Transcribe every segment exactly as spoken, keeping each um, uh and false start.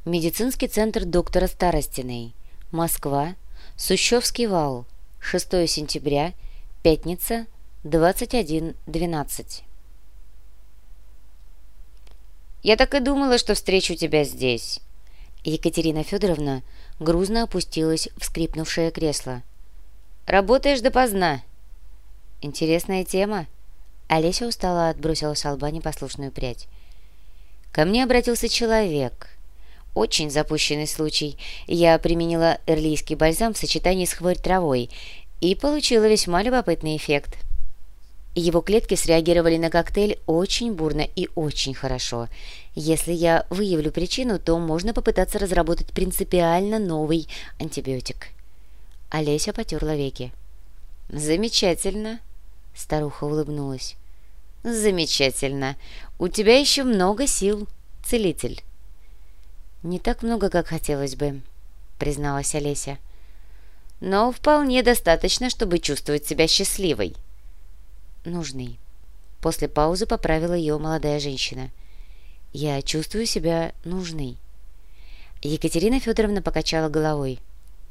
Медицинский центр доктора Старостиной. Москва. Сущевский вал. шестое сентября. Пятница. двадцать один двенадцать. «Я так и думала, что встречу тебя здесь». Екатерина Федоровна грузно опустилась в скрипнувшее кресло. «Работаешь допоздна». «Интересная тема». Олеся устало отбросила с лба непослушную прядь. «Ко мне обратился человек. Очень запущенный случай. Я применила эрлийский бальзам в сочетании с хворь-травой и получила весьма любопытный эффект. Его клетки среагировали на коктейль очень бурно и очень хорошо. Если я выявлю причину, то можно попытаться разработать принципиально новый антибиотик». Олеся потерла веки. «Замечательно», — старуха улыбнулась. «Замечательно. У тебя еще много сил, целитель». «Не так много, как хотелось бы», — призналась Олеся. «Но вполне достаточно, чтобы чувствовать себя счастливой». «Нужный». После паузы поправила ее молодая женщина. «Я чувствую себя нужной». Екатерина Федоровна покачала головой.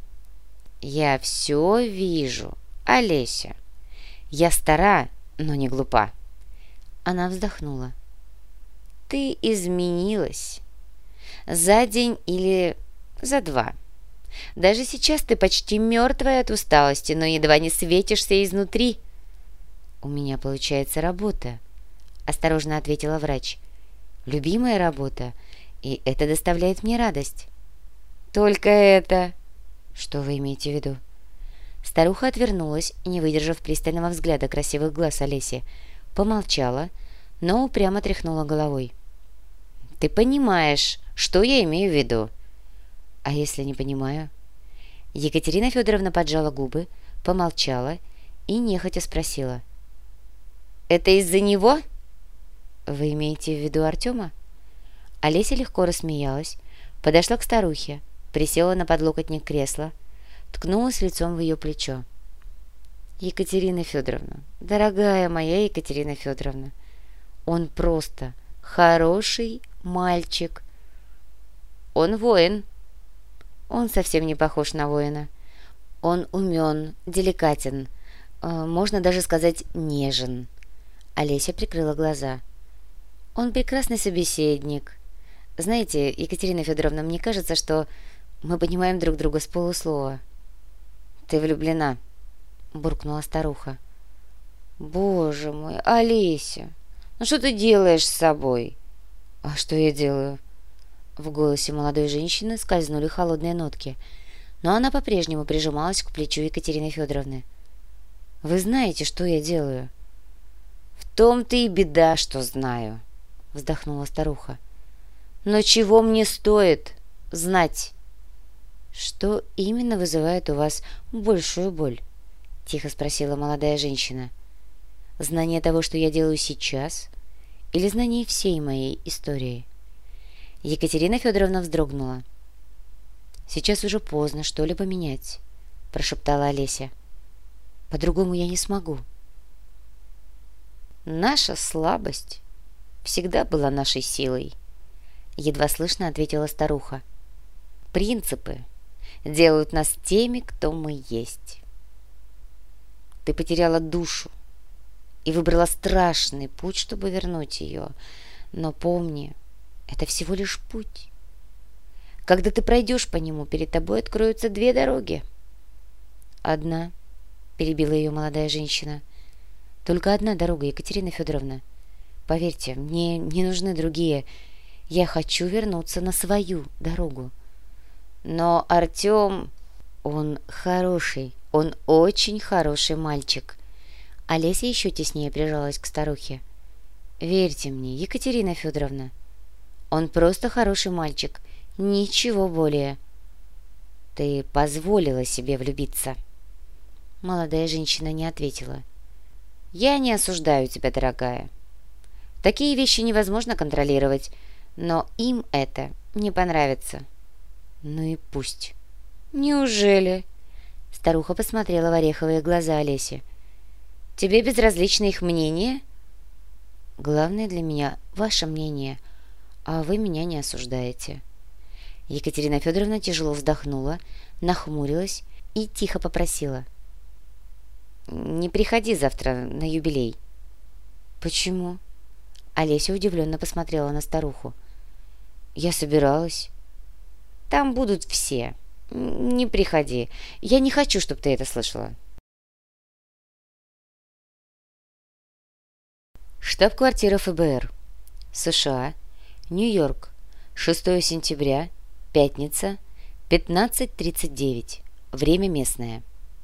«Я все вижу, Олеся. Я стара, но не глупа». Она вздохнула. «Ты изменилась. За день или за два. Даже сейчас ты почти мертвая от усталости, но едва не светишься изнутри». «У меня получается работа», — осторожно ответила врач. «Любимая работа, и это доставляет мне радость». «Только это...» «Что вы имеете в виду?» Старуха отвернулась, не выдержав пристального взгляда красивых глаз Олеси, помолчала, но упрямо тряхнула головой. «Ты понимаешь, что я имею в виду?» «А если не понимаю?» Екатерина Федоровна поджала губы, помолчала и нехотя спросила. «Это из-за него?» «Вы имеете в виду Артема?» Олеся легко рассмеялась, подошла к старухе, присела на подлокотник кресла, ткнулась лицом в ее плечо. «Екатерина Федоровна, дорогая моя Екатерина Федоровна, он просто хороший мальчик». «Он воин». «Он совсем не похож на воина. Он умен, деликатен, можно даже сказать нежен». Олеся прикрыла глаза. «Он прекрасный собеседник. Знаете, Екатерина Федоровна, мне кажется, что мы понимаем друг друга с полуслова». «Ты влюблена», — буркнула старуха. «Боже мой, Олеся, ну что ты делаешь с собой?» «А что я делаю?» В голосе молодой женщины скользнули холодные нотки, но она по-прежнему прижималась к плечу Екатерины Федоровны. «Вы знаете, что я делаю?» «В том-то и беда, что знаю», — вздохнула старуха. «Но чего мне стоит знать?» «Что именно вызывает у вас большую боль?» — тихо спросила молодая женщина. «Знание того, что я делаю сейчас, или знание всей моей истории?» Екатерина Федоровна вздрогнула. «Сейчас уже поздно что-либо менять», — прошептала Олеся. «По-другому я не смогу». «Наша слабость всегда была нашей силой», — едва слышно ответила старуха. «Принципы делают нас теми, кто мы есть. Ты потеряла душу и выбрала страшный путь, чтобы вернуть ее. Но помни, это всего лишь путь. Когда ты пройдешь по нему, перед тобой откроются две дороги». «Одна», — перебила ее молодая женщина. «Только одна дорога, Екатерина Федоровна. Поверьте, мне не нужны другие. Я хочу вернуться на свою дорогу». «Но Артем, он хороший, он очень хороший мальчик». Олеся еще теснее прижалась к старухе. «Верьте мне, Екатерина Федоровна, он просто хороший мальчик, ничего более». «Ты позволила себе влюбиться». Молодая женщина не ответила. «Я не осуждаю тебя, дорогая. Такие вещи невозможно контролировать, но им это не понравится». «Ну и пусть». «Неужели?» Старуха посмотрела в ореховые глаза Олеси. «Тебе безразлично их мнение?» «Главное для меня ваше мнение, а вы меня не осуждаете». Екатерина Федоровна тяжело вздохнула, нахмурилась и тихо попросила: «Не приходи завтра на юбилей». «Почему?» Олеся удивленно посмотрела на старуху. «Я собиралась». «Там будут все. Не приходи. Я не хочу, чтобы ты это слышала». Штаб-квартира ФБР. США. Нью-Йорк. шестое сентября. Пятница. пятнадцать тридцать девять. Время местное.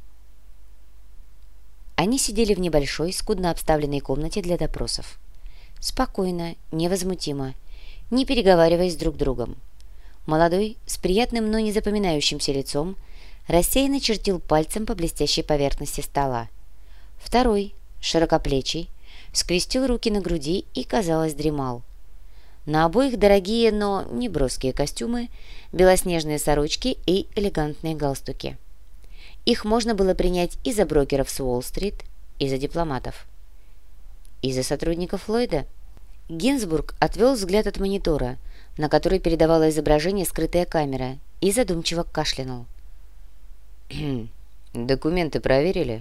Они сидели в небольшой, скудно обставленной комнате для допросов. Спокойно, невозмутимо, не переговариваясь друг с другом. Молодой, с приятным, но не запоминающимся лицом, рассеянно чертил пальцем по блестящей поверхности стола. Второй, широкоплечий, скрестил руки на груди и, казалось, дремал. На обоих дорогие, но не броские костюмы, белоснежные сорочки и элегантные галстуки. Их можно было принять и за брокеров с Уолл-стрит, и за дипломатов. И за сотрудников Ллойда. Гинзбург отвел взгляд от монитора, на который передавала изображение скрытая камера, и задумчиво кашлянул. «Документы проверили?»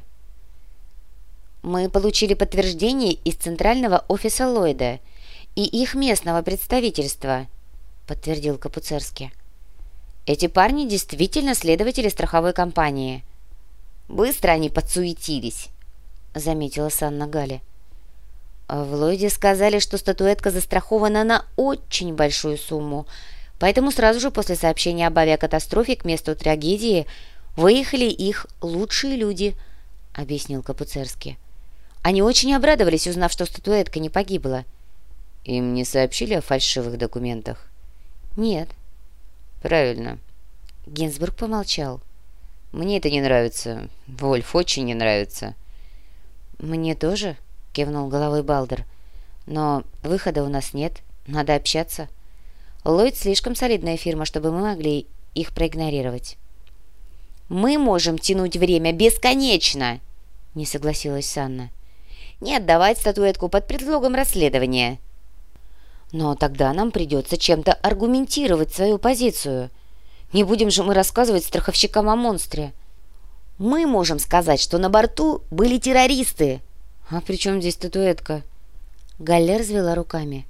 «Мы получили подтверждение из центрального офиса Ллойда и их местного представительства», — подтвердил Капуцерский. «Эти парни действительно следователи страховой компании». «Быстро они подсуетились», — заметила Санна Галли. «В Ллойде сказали, что статуэтка застрахована на очень большую сумму, поэтому сразу же после сообщения об авиакатастрофе к месту трагедии выехали их лучшие люди», — объяснил Капуцерский. «Они очень обрадовались, узнав, что статуэтка не погибла». «Им не сообщили о фальшивых документах?» «Нет». «Правильно». Гинзбург помолчал. «Мне это не нравится. Вольф очень не нравится». «Мне тоже», — кивнул головой Балдер. «Но выхода у нас нет. Надо общаться. Ллойд слишком солидная фирма, чтобы мы могли их проигнорировать». «Мы можем тянуть время бесконечно», — не согласилась Санна. «Не отдавать статуэтку под предлогом расследования». «Но тогда нам придется чем-то аргументировать свою позицию. Не будем же мы рассказывать страховщикам о монстре». «Мы можем сказать, что на борту были террористы». «А при чем здесь статуэтка?» Галле развела руками.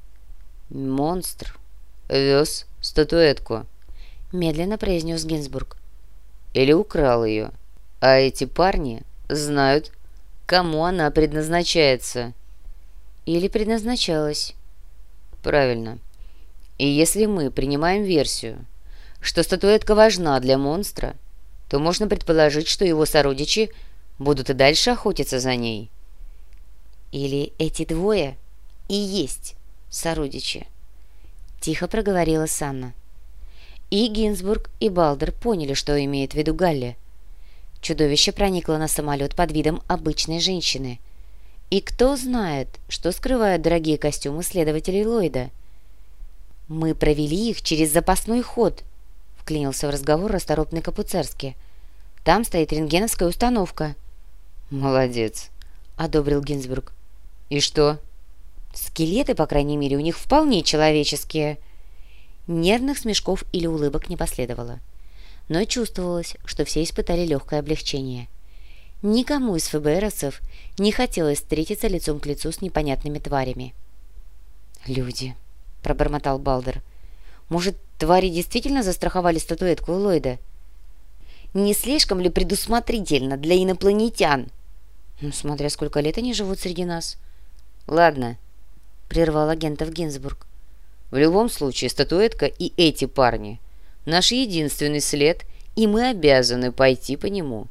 «Монстр вез статуэтку», — медленно произнес Гинзбург. «Или украл ее. А эти парни знают, кому она предназначается». «Или предназначалась». «Правильно. И если мы принимаем версию, что статуэтка важна для монстра, то можно предположить, что его сородичи будут и дальше охотиться за ней». «Или эти двое и есть сородичи», — тихо проговорила Санна. И Гинзбург, и Балдер поняли, что имеет в виду Галле. Чудовище проникло на самолет под видом обычной женщины. И кто знает, что скрывают дорогие костюмы следователей Ллойда. «Мы провели их через запасной ход», — вклинился в разговор расторопный Капуцерский. «Там стоит рентгеновская установка». «Молодец», — одобрил Гинзбург. «И что?» «Скелеты, по крайней мере, у них вполне человеческие». Нервных смешков или улыбок не последовало. Но чувствовалось, что все испытали легкое облегчение. Никому из ФБРовцев не хотелось встретиться лицом к лицу с непонятными тварями. «Люди», — пробормотал Балдер. «Может, твари действительно застраховали статуэтку Ллойда?» «Не слишком ли предусмотрительно для инопланетян?» «Ну, смотря сколько лет они живут среди нас». «Ладно», — прервал агентов Гинзбург. «В любом случае, статуэтка и эти парни — наш единственный след, и мы обязаны пойти по нему».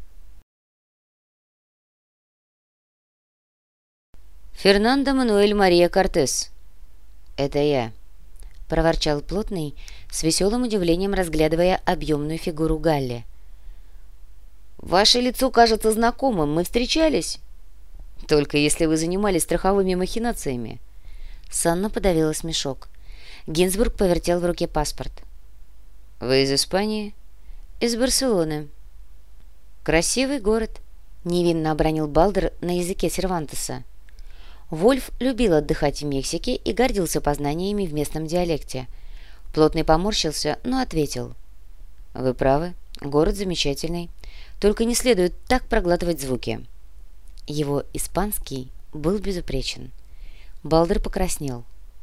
«Фернандо Мануэль Мария Кортес». «Это я», — проворчал плотный, с веселым удивлением разглядывая объемную фигуру Галли. «Ваше лицо кажется знакомым. Мы встречались?» «Только если вы занимались страховыми махинациями». Санна подавила смешок. Гинзбург повертел в руке паспорт. «Вы из Испании?» «Из Барселоны». «Красивый город», — невинно обронил Балдер на языке Сервантеса. Вольф любил отдыхать в Мексике и гордился познаниями в местном диалекте. Плотный поморщился, но ответил. «Вы правы, город замечательный, только не следует так проглатывать звуки». Его испанский был безупречен. Балдер покраснел.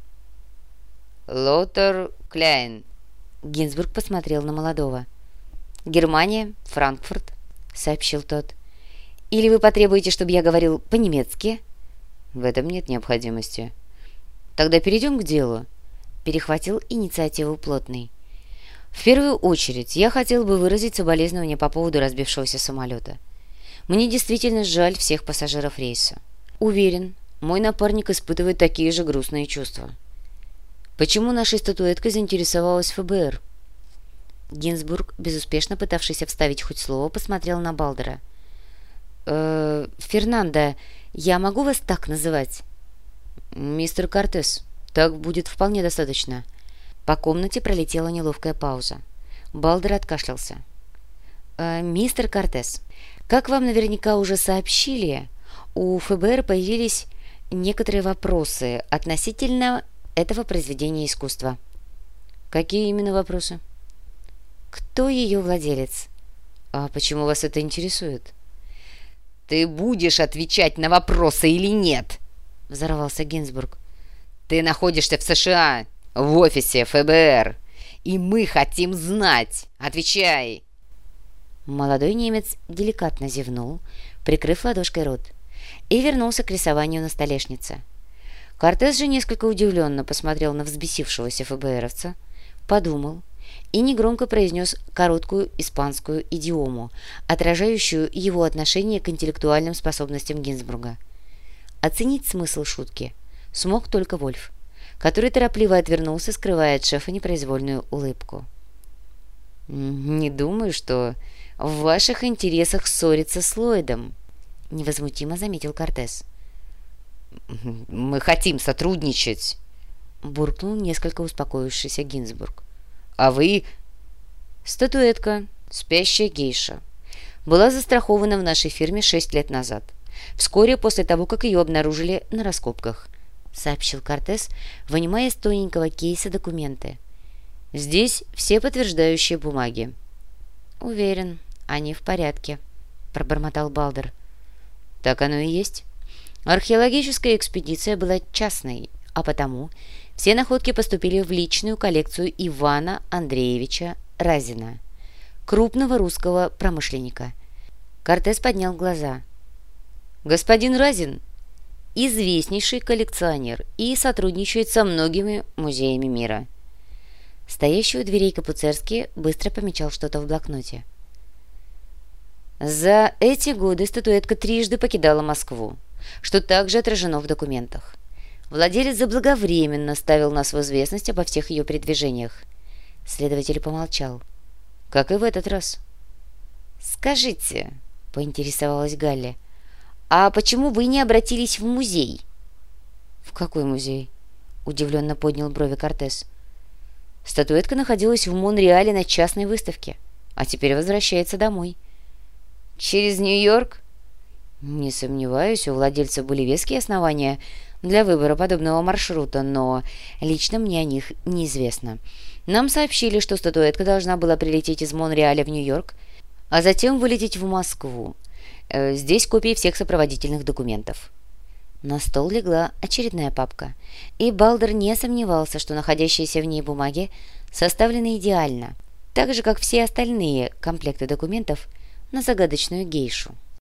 «Лотер Кляйн». Гинзбург посмотрел на молодого. «Германия, Франкфурт», — сообщил тот. «Или вы потребуете, чтобы я говорил по-немецки?» «В этом нет необходимости». «Тогда перейдем к делу», — перехватил инициативу Плотный. «В первую очередь я хотел бы выразить соболезнования по поводу разбившегося самолета. Мне действительно жаль всех пассажиров рейса. Уверен, мой напарник испытывает такие же грустные чувства. Почему нашей статуэткой заинтересовалась ФБР?» Гинзбург, безуспешно пытавшийся вставить хоть слово, посмотрел на Балдера. «Э, Фернандо, я могу вас так называть?» «Мистер Кортес, так будет вполне достаточно». По комнате пролетела неловкая пауза. Балдер откашлялся. «Э, «Мистер Кортес, как вам наверняка уже сообщили, у ФБР появились некоторые вопросы относительно этого произведения искусства». «Какие именно вопросы?» «Кто ее владелец?» «А почему вас это интересует?» «Ты будешь отвечать на вопросы или нет?» — взорвался Гинзбург. «Ты находишься в США, в офисе ФБР, и мы хотим знать. Отвечай!» Молодой немец деликатно зевнул, прикрыв ладошкой рот, и вернулся к рисованию на столешнице. Кортес же несколько удивленно посмотрел на взбесившегося ФБРовца, подумал и негромко произнес короткую испанскую идиому, отражающую его отношение к интеллектуальным способностям Гинзбурга. Оценить смысл шутки смог только Вольф, который торопливо отвернулся, скрывая от шефа непроизвольную улыбку. «Не думаю, что в ваших интересах ссориться с Ллойдом», — невозмутимо заметил Кортес. «Мы хотим сотрудничать», — буркнул несколько успокоившийся Гинзбург. «А вы...» «Статуэтка, спящая гейша, была застрахована в нашей фирме шесть лет назад, вскоре после того, как ее обнаружили на раскопках», — сообщил Кортес, вынимая из тоненького кейса документы. «Здесь все подтверждающие бумаги». «Уверен, они в порядке», — пробормотал Балдер. «Так оно и есть. Археологическая экспедиция была частной, а потому все находки поступили в личную коллекцию Ивана Андреевича Разина, крупного русского промышленника». Кортес поднял глаза. «Господин Разин – известнейший коллекционер и сотрудничает со многими музеями мира». Стоящий у дверей Капуцерский быстро помечал что-то в блокноте. «За эти годы статуэтка трижды покидала Москву, что также отражено в документах. Владелец заблаговременно ставил нас в известность обо всех ее передвижениях». Следователь помолчал. «Как и в этот раз». «Скажите», — поинтересовалась Галли, «а почему вы не обратились в музей?» «В какой музей?» — удивленно поднял брови Кортес. «Статуэтка находилась в Монреале на частной выставке, а теперь возвращается домой». «Через Нью-Йорк?» «Не сомневаюсь, у владельца были веские основания для выбора подобного маршрута, но лично мне о них неизвестно. Нам сообщили, что статуэтка должна была прилететь из Монреаля в Нью-Йорк, а затем вылететь в Москву. Э, здесь копии всех сопроводительных документов». На стол легла очередная папка, и Балдер не сомневался, что находящиеся в ней бумаги составлены идеально, так же, как все остальные комплекты документов на загадочную гейшу.